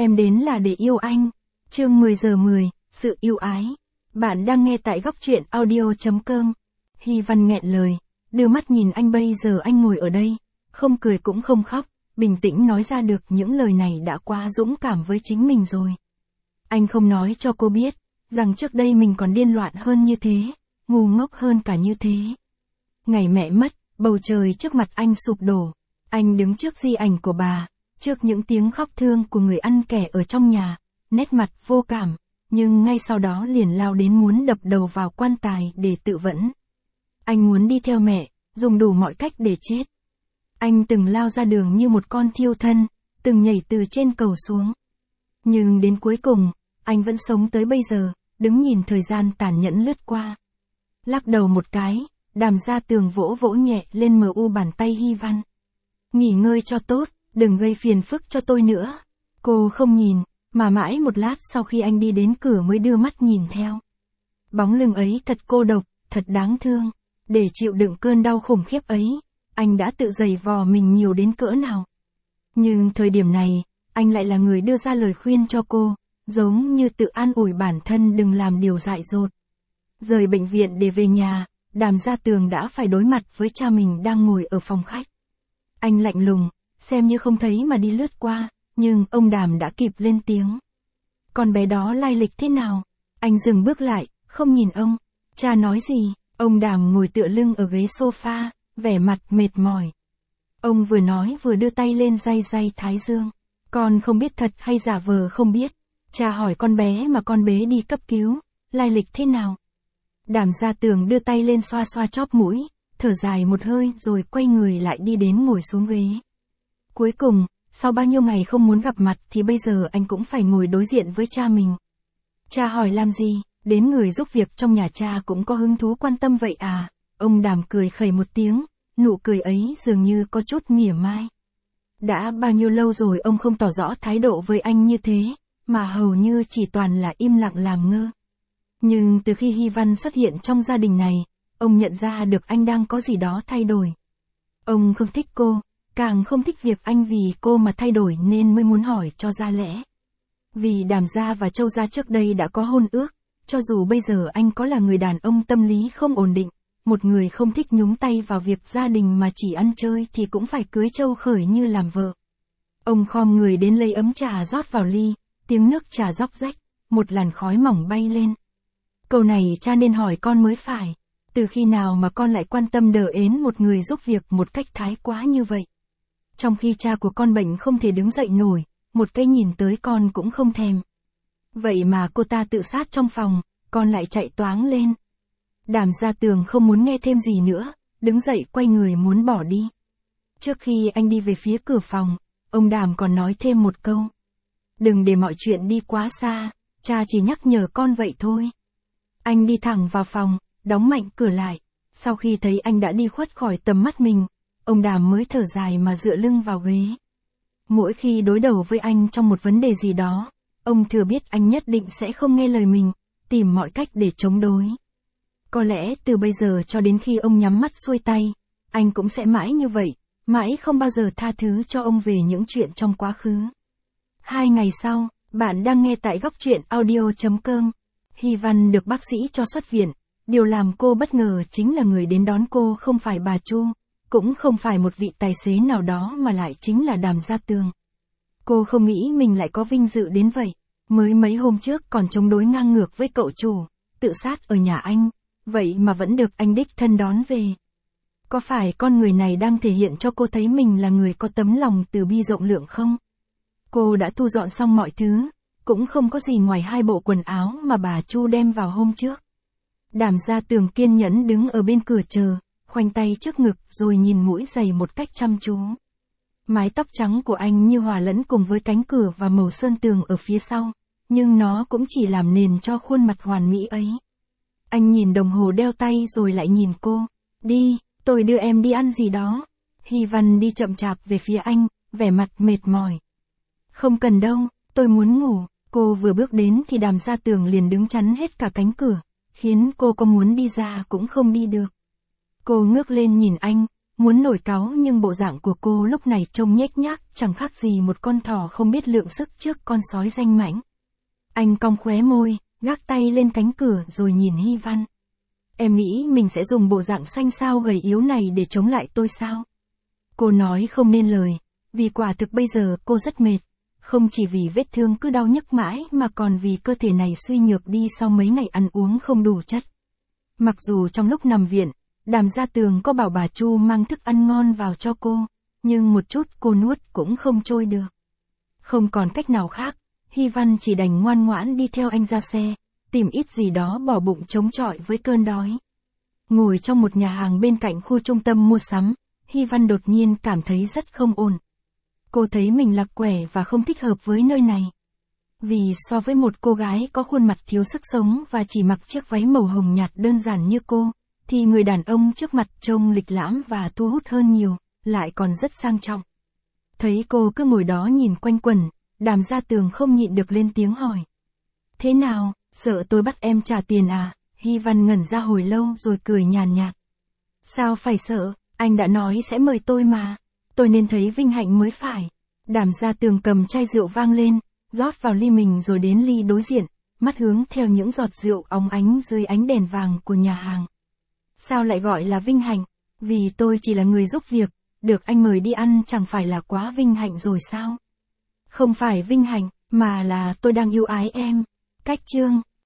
Em đến là để yêu anh. Chương 10 giờ 10, sự yêu ái. Bạn đang nghe tại góc truyện audio.com. Hy Văn nghẹn lời, đưa mắt nhìn anh. Bây giờ anh ngồi ở đây, không cười cũng không khóc, bình tĩnh nói ra được những lời này đã quá dũng cảm với chính mình rồi. Anh không nói cho cô biết, rằng trước đây mình còn điên loạn hơn như thế, ngu ngốc hơn cả như thế. Ngày mẹ mất, bầu trời trước mặt anh sụp đổ. Anh đứng trước di ảnh của bà, trước những tiếng khóc thương của người ăn kẻ ở trong nhà, nét mặt vô cảm, nhưng ngay sau đó liền lao đến muốn đập đầu vào quan tài để tự vẫn. Anh muốn đi theo mẹ, dùng đủ mọi cách để chết. Anh từng lao ra đường như một con thiêu thân, từng nhảy từ trên cầu xuống. Nhưng đến cuối cùng, anh vẫn sống tới bây giờ, đứng nhìn thời gian tàn nhẫn lướt qua. Lắc đầu một cái, Đàm Gia Tường vỗ vỗ nhẹ lên mu bàn tay Hy Văn. Nghỉ ngơi cho tốt, đừng gây phiền phức cho tôi nữa. Cô không nhìn, mà mãi một lát sau khi anh đi đến cửa mới đưa mắt nhìn theo. Bóng lưng ấy thật cô độc, thật đáng thương. Để chịu đựng cơn đau khủng khiếp ấy, anh đã tự giày vò mình nhiều đến cỡ nào. Nhưng thời điểm này, anh lại là người đưa ra lời khuyên cho cô, giống như tự an ủi bản thân đừng làm điều dại dột. Rời bệnh viện để về nhà, Đàm Gia Tường đã phải đối mặt với cha mình đang ngồi ở phòng khách. Anh lạnh lùng, xem như không thấy mà đi lướt qua, nhưng ông Đàm đã kịp lên tiếng. Con bé đó lai lịch thế nào? Anh dừng bước lại, không nhìn ông. Cha nói gì? Ông Đàm ngồi tựa lưng ở ghế sofa, vẻ mặt mệt mỏi. Ông vừa nói vừa đưa tay lên day day thái dương. Con không biết thật hay giả vờ không biết. Cha hỏi con bé mà con bé đi cấp cứu, lai lịch thế nào? Đàm Gia Tường đưa tay lên xoa xoa chóp mũi, thở dài một hơi rồi quay người lại đi đến ngồi xuống ghế. Cuối cùng, sau bao nhiêu ngày không muốn gặp mặt thì bây giờ anh cũng phải ngồi đối diện với cha mình. Cha hỏi làm gì? Đến người giúp việc trong nhà cha cũng có hứng thú quan tâm vậy à? Ông Đàm cười khẩy một tiếng, nụ cười ấy dường như có chút mỉa mai. Đã bao nhiêu lâu rồi ông không tỏ rõ thái độ với anh như thế, mà hầu như chỉ toàn là im lặng làm ngơ. Nhưng từ khi Hy Văn xuất hiện trong gia đình này, ông nhận ra được anh đang có gì đó thay đổi. Ông không thích cô, càng không thích việc anh vì cô mà thay đổi nên mới muốn hỏi cho ra lẽ. Vì Đàm Gia và Châu Gia trước đây đã có hôn ước, cho dù bây giờ anh có là người đàn ông tâm lý không ổn định, một người không thích nhúng tay vào việc gia đình mà chỉ ăn chơi thì cũng phải cưới Châu Khởi như làm vợ. Ông khom người đến lấy ấm trà rót vào ly, tiếng nước trà róc rách, một làn khói mỏng bay lên. Câu này cha nên hỏi con mới phải. Từ khi nào mà con lại quan tâm đờ ến một người giúp việc một cách thái quá như vậy? Trong khi cha của con bệnh không thể đứng dậy nổi, một cái nhìn tới con cũng không thèm. Vậy mà cô ta tự sát trong phòng, con lại chạy toáng lên. Đàm Gia Tường không muốn nghe thêm gì nữa, đứng dậy quay người muốn bỏ đi. Trước khi anh đi về phía cửa phòng, ông Đàm còn nói thêm một câu. Đừng để mọi chuyện đi quá xa, cha chỉ nhắc nhở con vậy thôi. Anh đi thẳng vào phòng, đóng mạnh cửa lại. Sau khi thấy anh đã đi khuất khỏi tầm mắt mình, ông Đàm mới thở dài mà dựa lưng vào ghế. Mỗi khi đối đầu với anh trong một vấn đề gì đó, ông thừa biết anh nhất định sẽ không nghe lời mình, tìm mọi cách để chống đối. Có lẽ từ bây giờ cho đến khi ông nhắm mắt xuôi tay, anh cũng sẽ mãi như vậy, mãi không bao giờ tha thứ cho ông về những chuyện trong quá khứ. 2 ngày sau, bạn đang nghe tại góc truyện audio.com. Hy Văn được bác sĩ cho xuất viện. Điều làm cô bất ngờ chính là người đến đón cô không phải bà Chu, cũng không phải một vị tài xế nào đó mà lại chính là Đàm Gia Tường. Cô không nghĩ mình lại có vinh dự đến vậy. Mới mấy hôm trước còn chống đối ngang ngược với cậu chủ, tự sát ở nhà anh, vậy mà vẫn được anh đích thân đón về. Có phải con người này đang thể hiện cho cô thấy mình là người có tấm lòng từ bi rộng lượng không? Cô đã thu dọn xong mọi thứ, cũng không có gì ngoài 2 bộ quần áo mà bà Chu đem vào hôm trước. Đàm Gia Tường kiên nhẫn đứng ở bên cửa chờ, khoanh tay trước ngực rồi nhìn mũi giày một cách chăm chú. Mái tóc trắng của anh như hòa lẫn cùng với cánh cửa và màu sơn tường ở phía sau, nhưng nó cũng chỉ làm nền cho khuôn mặt hoàn mỹ ấy. Anh nhìn đồng hồ đeo tay rồi lại nhìn cô. Đi, tôi đưa em đi ăn gì đó. Hy Văn đi chậm chạp về phía anh, vẻ mặt mệt mỏi. Không cần đâu, tôi muốn ngủ. Cô vừa bước đến thì Đàm Gia Tường liền đứng chắn hết cả cánh cửa, khiến cô có muốn đi ra cũng không đi được. Cô ngước lên nhìn anh, muốn nổi cáu nhưng bộ dạng của cô lúc này trông nhếch nhác, chẳng khác gì một con thỏ không biết lượng sức trước con sói danh mãnh. Anh cong khóe môi, gác tay lên cánh cửa rồi nhìn Hy Văn. Em nghĩ mình sẽ dùng bộ dạng xanh xao gầy yếu này để chống lại tôi sao? Cô nói không nên lời, vì quả thực bây giờ cô rất mệt. Không chỉ vì vết thương cứ đau nhức mãi mà còn vì cơ thể này suy nhược đi sau mấy ngày ăn uống không đủ chất. Mặc dù trong lúc nằm viện, Đàm Gia Tường có bảo bà Chu mang thức ăn ngon vào cho cô, nhưng một chút cô nuốt cũng không trôi được. Không còn cách nào khác, Hy Văn chỉ đành ngoan ngoãn đi theo anh ra xe, tìm ít gì đó bỏ bụng chống chọi với cơn đói. Ngồi trong một nhà hàng bên cạnh khu trung tâm mua sắm, Hy Văn đột nhiên cảm thấy rất không ổn. Cô thấy mình lạc quẻ và không thích hợp với nơi này. Vì so với một cô gái có khuôn mặt thiếu sức sống và chỉ mặc chiếc váy màu hồng nhạt đơn giản như cô, thì người đàn ông trước mặt trông lịch lãm và thu hút hơn nhiều, lại còn rất sang trọng. Thấy cô cứ ngồi đó nhìn quanh quẩn, Đàm Gia Tường không nhịn được lên tiếng hỏi. Thế nào, sợ tôi bắt em trả tiền à? Hy Văn ngẩn ra hồi lâu rồi cười nhàn nhạt. Sao phải sợ, anh đã nói sẽ mời tôi mà. Tôi nên thấy vinh hạnh mới phải. Đàm Gia Tường cầm chai rượu vang lên, rót vào ly mình rồi đến ly đối diện, mắt hướng theo những giọt rượu óng ánh dưới ánh đèn vàng của nhà hàng. Sao lại gọi là vinh hạnh? Vì tôi chỉ là người giúp việc, được anh mời đi ăn chẳng phải là quá vinh hạnh rồi sao? Không phải vinh hạnh, mà là tôi đang yêu ái em. Cách chương